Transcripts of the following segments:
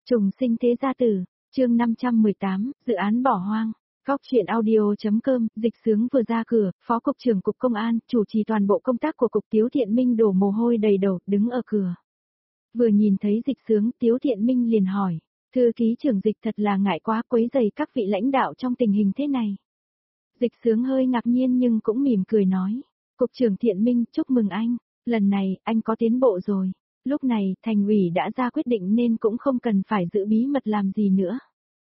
Trùng sinh thế gia tử, chương 518, dự án bỏ hoang. Góc truyện audio.com, dịch xướng vừa ra cửa, Phó Cục trưởng Cục Công an, chủ trì toàn bộ công tác của Cục Tiếu Thiện Minh đổ mồ hôi đầy đầu, đứng ở cửa. Vừa nhìn thấy dịch xướng, Tiếu Thiện Minh liền hỏi, thư ký trưởng Dịch thật là ngại quá quấy rầy các vị lãnh đạo trong tình hình thế này. Dịch xướng hơi ngạc nhiên nhưng cũng mỉm cười nói, Cục trưởng Thiện Minh chúc mừng anh, lần này anh có tiến bộ rồi. Lúc này, thành ủy đã ra quyết định nên cũng không cần phải giữ bí mật làm gì nữa.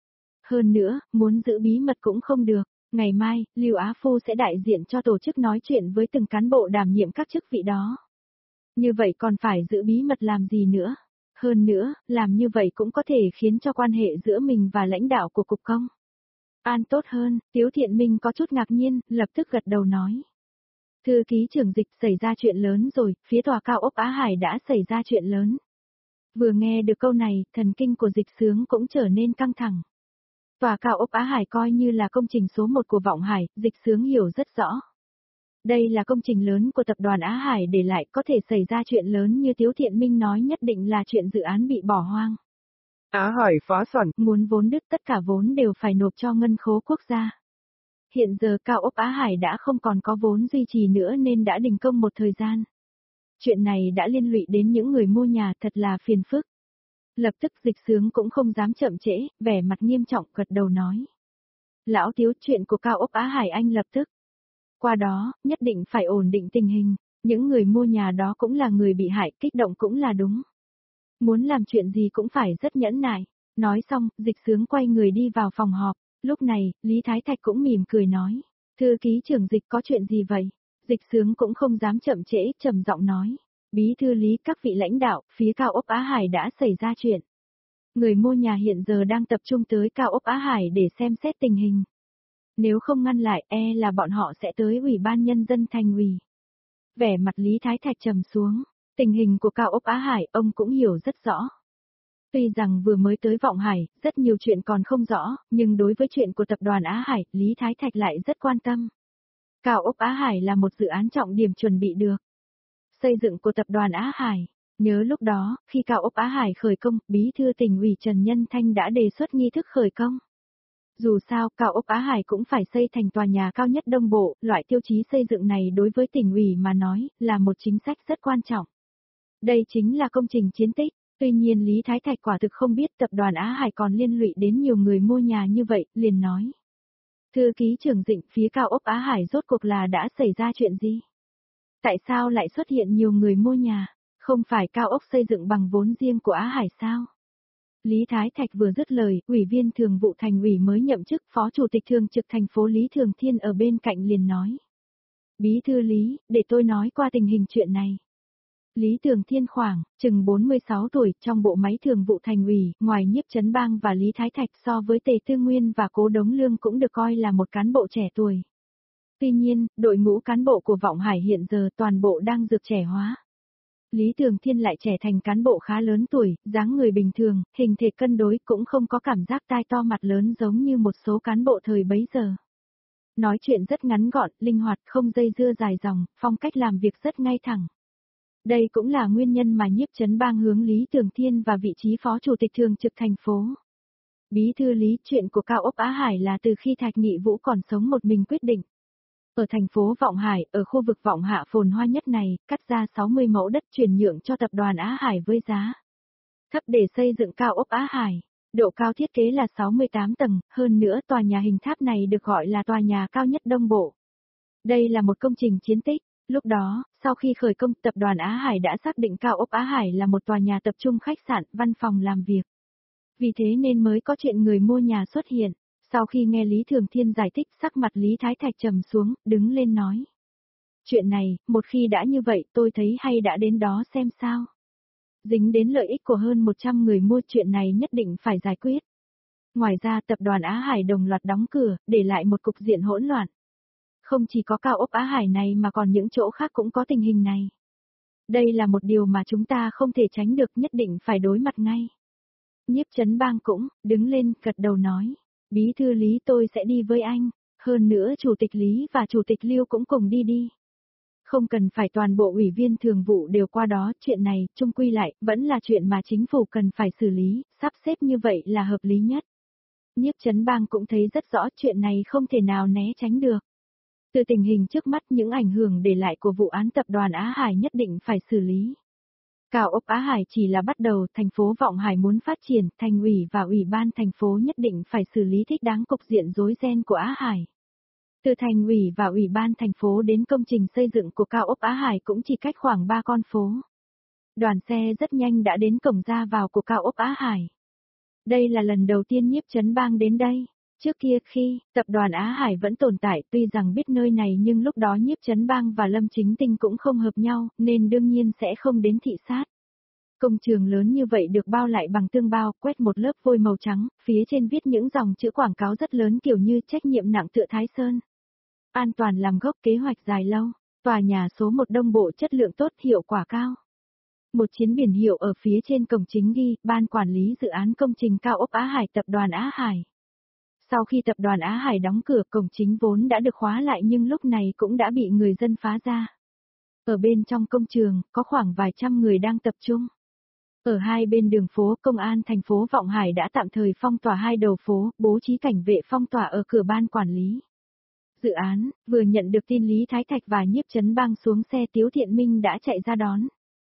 Hơn nữa, muốn giữ bí mật cũng không được. Ngày mai, Lưu Á Phu sẽ đại diện cho tổ chức nói chuyện với từng cán bộ đảm nhiệm các chức vị đó. Như vậy còn phải giữ bí mật làm gì nữa. Hơn nữa, làm như vậy cũng có thể khiến cho quan hệ giữa mình và lãnh đạo của Cục Công an tốt hơn. Tiếu Thiện Minh có chút ngạc nhiên, lập tức gật đầu nói. Thư ký trưởng Dịch xảy ra chuyện lớn rồi, phía tòa cao ốc Á Hải đã xảy ra chuyện lớn. Vừa nghe được câu này, thần kinh của Dịch xướng cũng trở nên căng thẳng. Tòa cao ốc Á Hải coi như là công trình số 1 của Vọng Hải, Dịch xướng hiểu rất rõ. Đây là công trình lớn của tập đoàn Á Hải để lại, có thể xảy ra chuyện lớn như Tiếu Thiện Minh nói, nhất định là chuyện dự án bị bỏ hoang. Á Hải phá sản, muốn vốn đứt tất cả vốn đều phải nộp cho ngân khố quốc gia. Hiện giờ cao ốc Á Hải đã không còn có vốn duy trì nữa nên đã đình công một thời gian. Chuyện này đã liên lụy đến những người mua nhà, thật là phiền phức. Lập tức Dịch xướng cũng không dám chậm trễ, vẻ mặt nghiêm trọng gật đầu nói. Lão Tiếu, chuyện của cao ốc Á Hải anh lập tức. Qua đó, nhất định phải ổn định tình hình, những người mua nhà đó cũng là người bị hại, kích động cũng là đúng. Muốn làm chuyện gì cũng phải rất nhẫn nại. Nói xong, Dịch xướng quay người đi vào phòng họp. Lúc này, Lý Thái Thạch cũng mỉm cười nói. Thư ký trưởng Dịch có chuyện gì vậy? Dịch xướng cũng không dám chậm trễ, trầm giọng nói. Bí thư Lý, các vị lãnh đạo, phía cao ốc Á Hải đã xảy ra chuyện. Người mua nhà hiện giờ đang tập trung tới cao ốc Á Hải để xem xét tình hình. Nếu không ngăn lại, là bọn họ sẽ tới Ủy ban Nhân dân thành ủy. Vẻ mặt Lý Thái Thạch trầm xuống. Tình hình của cao ốc Á Hải, ông cũng hiểu rất rõ. Tuy rằng vừa mới tới Vọng Hải, rất nhiều chuyện còn không rõ, nhưng đối với chuyện của tập đoàn Á Hải, Lý Thái Thạch lại rất quan tâm. Cao ốc Á Hải là một dự án trọng điểm chuẩn bị được xây dựng của tập đoàn Á Hải. Nhớ lúc đó, khi cao ốc Á Hải khởi công, Bí thư Tỉnh ủy Trần Nhân Thanh đã đề xuất nghi thức khởi công. Dù sao, cao ốc Á Hải cũng phải xây thành tòa nhà cao nhất Đông Bộ, loại tiêu chí xây dựng này đối với tỉnh ủy mà nói, là một chính sách rất quan trọng. Đây chính là công trình chiến tích. Tuy nhiên Lý Thái Thạch quả thực không biết tập đoàn Á Hải còn liên lụy đến nhiều người mua nhà như vậy, liền nói. Thư ký trưởng Dịnh, phía cao ốc Á Hải rốt cuộc là đã xảy ra chuyện gì? Tại sao lại xuất hiện nhiều người mua nhà? Không phải cao ốc xây dựng bằng vốn riêng của Á Hải sao? Lý Thái Thạch vừa dứt lời, Ủy viên Thường vụ Thành ủy mới nhậm chức Phó Chủ tịch Thường trực thành phố Lý Thường Thiên ở bên cạnh liền nói. Bí thư Lý, để tôi nói qua tình hình chuyện này. Lý Thường Thiên khoảng, chừng 46 tuổi, trong bộ máy thường vụ thành ủy, ngoài Nhiếp Chấn Bang và Lý Thái Thạch so với Tề Tư Nguyên và Cố Đống Lương cũng được coi là một cán bộ trẻ tuổi. Tuy nhiên, đội ngũ cán bộ của Vọng Hải hiện giờ toàn bộ đang dược trẻ hóa. Lý Thường Thiên lại trẻ thành cán bộ khá lớn tuổi, dáng người bình thường, hình thể cân đối, cũng không có cảm giác tai to mặt lớn giống như một số cán bộ thời bấy giờ. Nói chuyện rất ngắn gọn, linh hoạt, không dây dưa dài dòng, phong cách làm việc rất ngay thẳng. Đây cũng là nguyên nhân mà Nhiếp Chấn Bang hướng Lý Thường Thiên và vị trí Phó Chủ tịch Thường trực thành phố. Bí thư Lý, chuyện của cao ốc Á Hải là từ khi Thạch Nghị Vũ còn sống một mình quyết định. Ở thành phố Vọng Hải, ở khu vực Vọng Hạ phồn hoa nhất này, cắt ra 60 mẫu đất chuyển nhượng cho tập đoàn Á Hải với giá thấp để xây dựng cao ốc Á Hải. Độ cao thiết kế là 68 tầng, hơn nữa tòa nhà hình tháp này được gọi là tòa nhà cao nhất Đông Bộ. Đây là một công trình chiến tích. Lúc đó, sau khi khởi công, tập đoàn Á Hải đã xác định cao ốc Á Hải là một tòa nhà tập trung khách sạn, văn phòng làm việc. Vì thế nên mới có chuyện người mua nhà xuất hiện. Sau khi nghe Lý Thường Thiên giải thích, sắc mặt Lý Thái Thạch trầm xuống, đứng lên nói. Chuyện này, một khi đã như vậy, tôi thấy hay đã đến đó xem sao. Dính đến lợi ích của hơn 100 người mua, chuyện này nhất định phải giải quyết. Ngoài ra, tập đoàn Á Hải đồng loạt đóng cửa, để lại một cục diện hỗn loạn. Không chỉ có cao ốc Á Hải này mà còn những chỗ khác cũng có tình hình này. Đây là một điều mà chúng ta không thể tránh được, nhất định phải đối mặt ngay. Nhiếp Chấn Bang cũng, đứng lên, gật đầu nói. Bí thư Lý, tôi sẽ đi với anh. Hơn nữa Chủ tịch Lý và Chủ tịch Lưu cũng cùng đi. Không cần phải toàn bộ ủy viên thường vụ đều qua đó, chuyện này, chung quy lại, vẫn là chuyện mà chính phủ cần phải xử lý, sắp xếp như vậy là hợp lý nhất. Nhiếp Chấn Bang cũng thấy rất rõ chuyện này không thể nào né tránh được. Từ tình hình trước mắt những ảnh hưởng để lại của vụ án tập đoàn Á Hải nhất định phải xử lý. Cao ốc Á Hải chỉ là bắt đầu, thành phố Vọng Hải muốn phát triển, thành ủy và ủy ban thành phố nhất định phải xử lý thích đáng cục diện rối ren của Á Hải. Từ thành ủy và ủy ban thành phố đến công trình xây dựng của cao ốc Á Hải cũng chỉ cách khoảng 3 con phố. Đoàn xe rất nhanh đã đến cổng ra vào của cao ốc Á Hải. Đây là lần đầu tiên Nhiếp Chấn Bang đến đây. Trước kia khi tập đoàn Á Hải vẫn tồn tại, tuy rằng biết nơi này nhưng lúc đó Nhiếp Chấn Bang và Lâm Chính Tinh cũng không hợp nhau, nên đương nhiên sẽ không đến thị sát. Công trường lớn như vậy được bao lại bằng tương bao, quét một lớp vôi màu trắng, phía trên viết những dòng chữ quảng cáo rất lớn kiểu như trách nhiệm nặng tựa Thái Sơn. An toàn làm gốc, kế hoạch dài lâu, tòa nhà số 1 Đông Bộ chất lượng tốt, hiệu quả cao. Một chiến biển hiệu ở phía trên cổng chính ghi, Ban Quản lý Dự án Công trình Cao ốc Á Hải Tập đoàn Á Hải. Sau khi tập đoàn Á Hải đóng cửa, cổng chính vốn đã được khóa lại nhưng lúc này cũng đã bị người dân phá ra. Ở bên trong công trường, có khoảng vài trăm người đang tập trung. Ở hai bên đường phố, công an thành phố Vọng Hải đã tạm thời phong tỏa hai đầu phố, bố trí cảnh vệ phong tỏa ở cửa ban quản lý. Dự án, vừa nhận được tin Lý Thái Thạch và Nhiếp Chấn Bang xuống xe, Tiếu Thiện Minh đã chạy ra đón.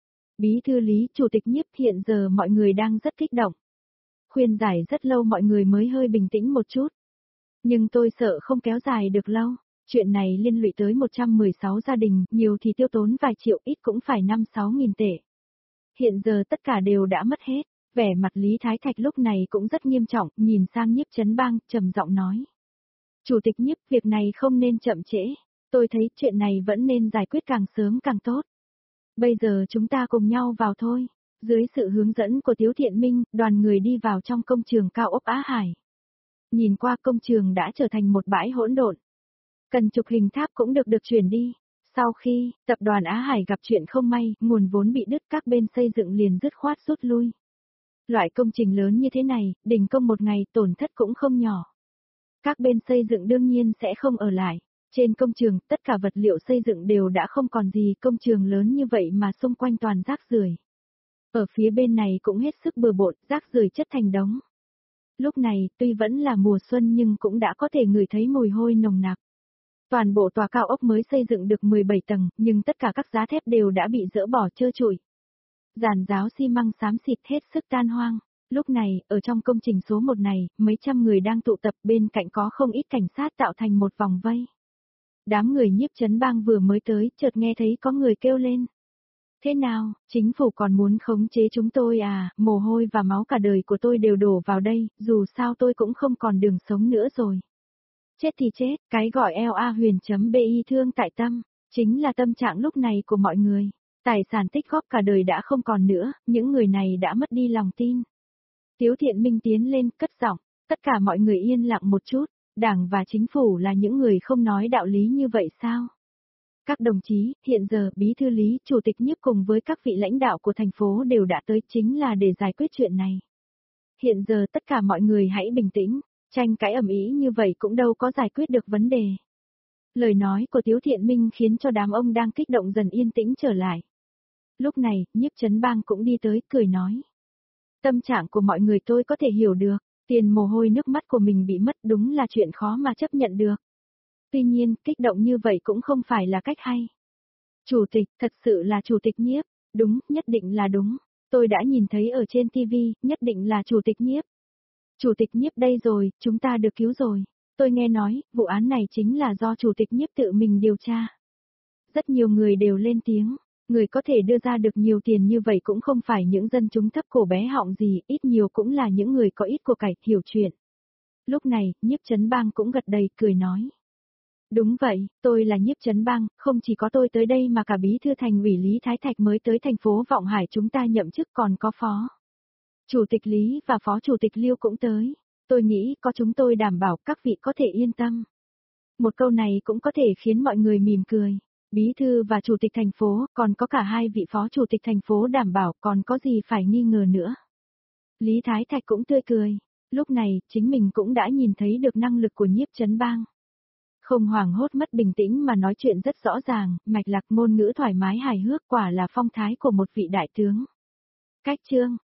Bí thư Lý, chủ tịch Nhiếp, hiện giờ mọi người đang rất kích động. Khuyên giải rất lâu mọi người mới hơi bình tĩnh một chút. Nhưng tôi sợ không kéo dài được lâu. Chuyện này liên lụy tới 116 gia đình, nhiều thì tiêu tốn vài triệu, ít cũng phải 5-6 nghìn tệ. Hiện giờ tất cả đều đã mất hết. Vẻ mặt Lý Thái Thạch lúc này cũng rất nghiêm trọng, nhìn sang Nhiếp Chấn Bang, trầm giọng nói. Chủ tịch Nhiếp, việc này không nên chậm trễ. Tôi thấy chuyện này vẫn nên giải quyết càng sớm càng tốt. Bây giờ chúng ta cùng nhau vào thôi. Dưới sự hướng dẫn của Tiếu Thiện Minh, đoàn người đi vào trong công trường cao ốc Á Hải. Nhìn qua công trường đã trở thành một bãi hỗn độn. Cần chục hình tháp cũng được chuyển đi. Sau khi tập đoàn Á Hải gặp chuyện không may, nguồn vốn bị đứt, các bên xây dựng liền dứt khoát rút lui. Loại công trình lớn như thế này, đình công một ngày tổn thất cũng không nhỏ. Các bên xây dựng đương nhiên sẽ không ở lại. Trên công trường, tất cả vật liệu xây dựng đều đã không còn gì, công trường lớn như vậy mà xung quanh toàn rác rưởi. Ở phía bên này cũng hết sức bừa bộn, rác rưởi chất thành đống. Lúc này, tuy vẫn là mùa xuân nhưng cũng đã có thể ngửi thấy mùi hôi nồng nặc. Toàn bộ tòa cao ốc mới xây dựng được 17 tầng, nhưng tất cả các giá thép đều đã bị dỡ bỏ trơ trụi. Giàn giáo xi măng xám xịt hết sức tan hoang. Lúc này, ở trong công trình số 1 này, mấy trăm người đang tụ tập, bên cạnh có không ít cảnh sát tạo thành một vòng vây. Đám người Nhiếp Chấn Bang vừa mới tới, chợt nghe thấy có người kêu lên. Thế nào, chính phủ còn muốn khống chế chúng tôi à, mồ hôi và máu cả đời của tôi đều đổ vào đây, dù sao tôi cũng không còn đường sống nữa rồi. Chết thì chết, cái gọi LA Huyền.bi thương tại tâm, chính là tâm trạng lúc này của mọi người. Tài sản tích góp cả đời đã không còn nữa, những người này đã mất đi lòng tin. Tiếu Thiện Minh tiến lên, cất giọng, tất cả mọi người yên lặng một chút, Đảng và chính phủ là những người không nói đạo lý như vậy sao? Các đồng chí, hiện giờ Bí thư Lý, Chủ tịch Nhiếp cùng với các vị lãnh đạo của thành phố đều đã tới, chính là để giải quyết chuyện này. Hiện giờ tất cả mọi người hãy bình tĩnh, tranh cãi ầm ĩ như vậy cũng đâu có giải quyết được vấn đề. Lời nói của Tiếu Thiện Minh khiến cho đám ông đang kích động dần yên tĩnh trở lại. Lúc này, Nhiếp Chấn Bang cũng đi tới, cười nói. Tâm trạng của mọi người tôi có thể hiểu được, tiền mồ hôi nước mắt của mình bị mất đúng là chuyện khó mà chấp nhận được. Tuy nhiên, kích động như vậy cũng không phải là cách hay. Chủ tịch, thật sự là Chủ tịch Nhiếp, đúng, nhất định là đúng. Tôi đã nhìn thấy ở trên TV, nhất định là Chủ tịch Nhiếp. Chủ tịch Nhiếp đây rồi, chúng ta được cứu rồi. Tôi nghe nói, vụ án này chính là do Chủ tịch Nhiếp tự mình điều tra. Rất nhiều người đều lên tiếng, người có thể đưa ra được nhiều tiền như vậy cũng không phải những dân chúng thấp cổ bé họng gì, ít nhiều cũng là những người có ít của cải, hiểu chuyện. Lúc này, Nhiếp Chấn Bang cũng gật đầy, cười nói. Đúng vậy, tôi là Nhiếp Chấn Bang, không chỉ có tôi tới đây mà cả Bí thư Thành ủy Lý Thái Thạch mới tới thành phố Vọng Hải chúng ta nhậm chức, còn có Phó Chủ tịch Lý và Phó Chủ tịch Liêu cũng tới. Tôi nghĩ có chúng tôi đảm bảo các vị có thể yên tâm. Một câu này cũng có thể khiến mọi người mỉm cười. Bí thư và Chủ tịch thành phố, còn có cả hai vị Phó Chủ tịch thành phố đảm bảo, còn có gì phải nghi ngờ nữa. Lý Thái Thạch cũng tươi cười. Lúc này, chính mình cũng đã nhìn thấy được năng lực của Nhiếp Chấn Bang. Không hoảng hốt mất bình tĩnh mà nói chuyện rất rõ ràng, mạch lạc ngôn ngữ thoải mái hài hước quả là phong thái của một vị đại tướng. Cách chương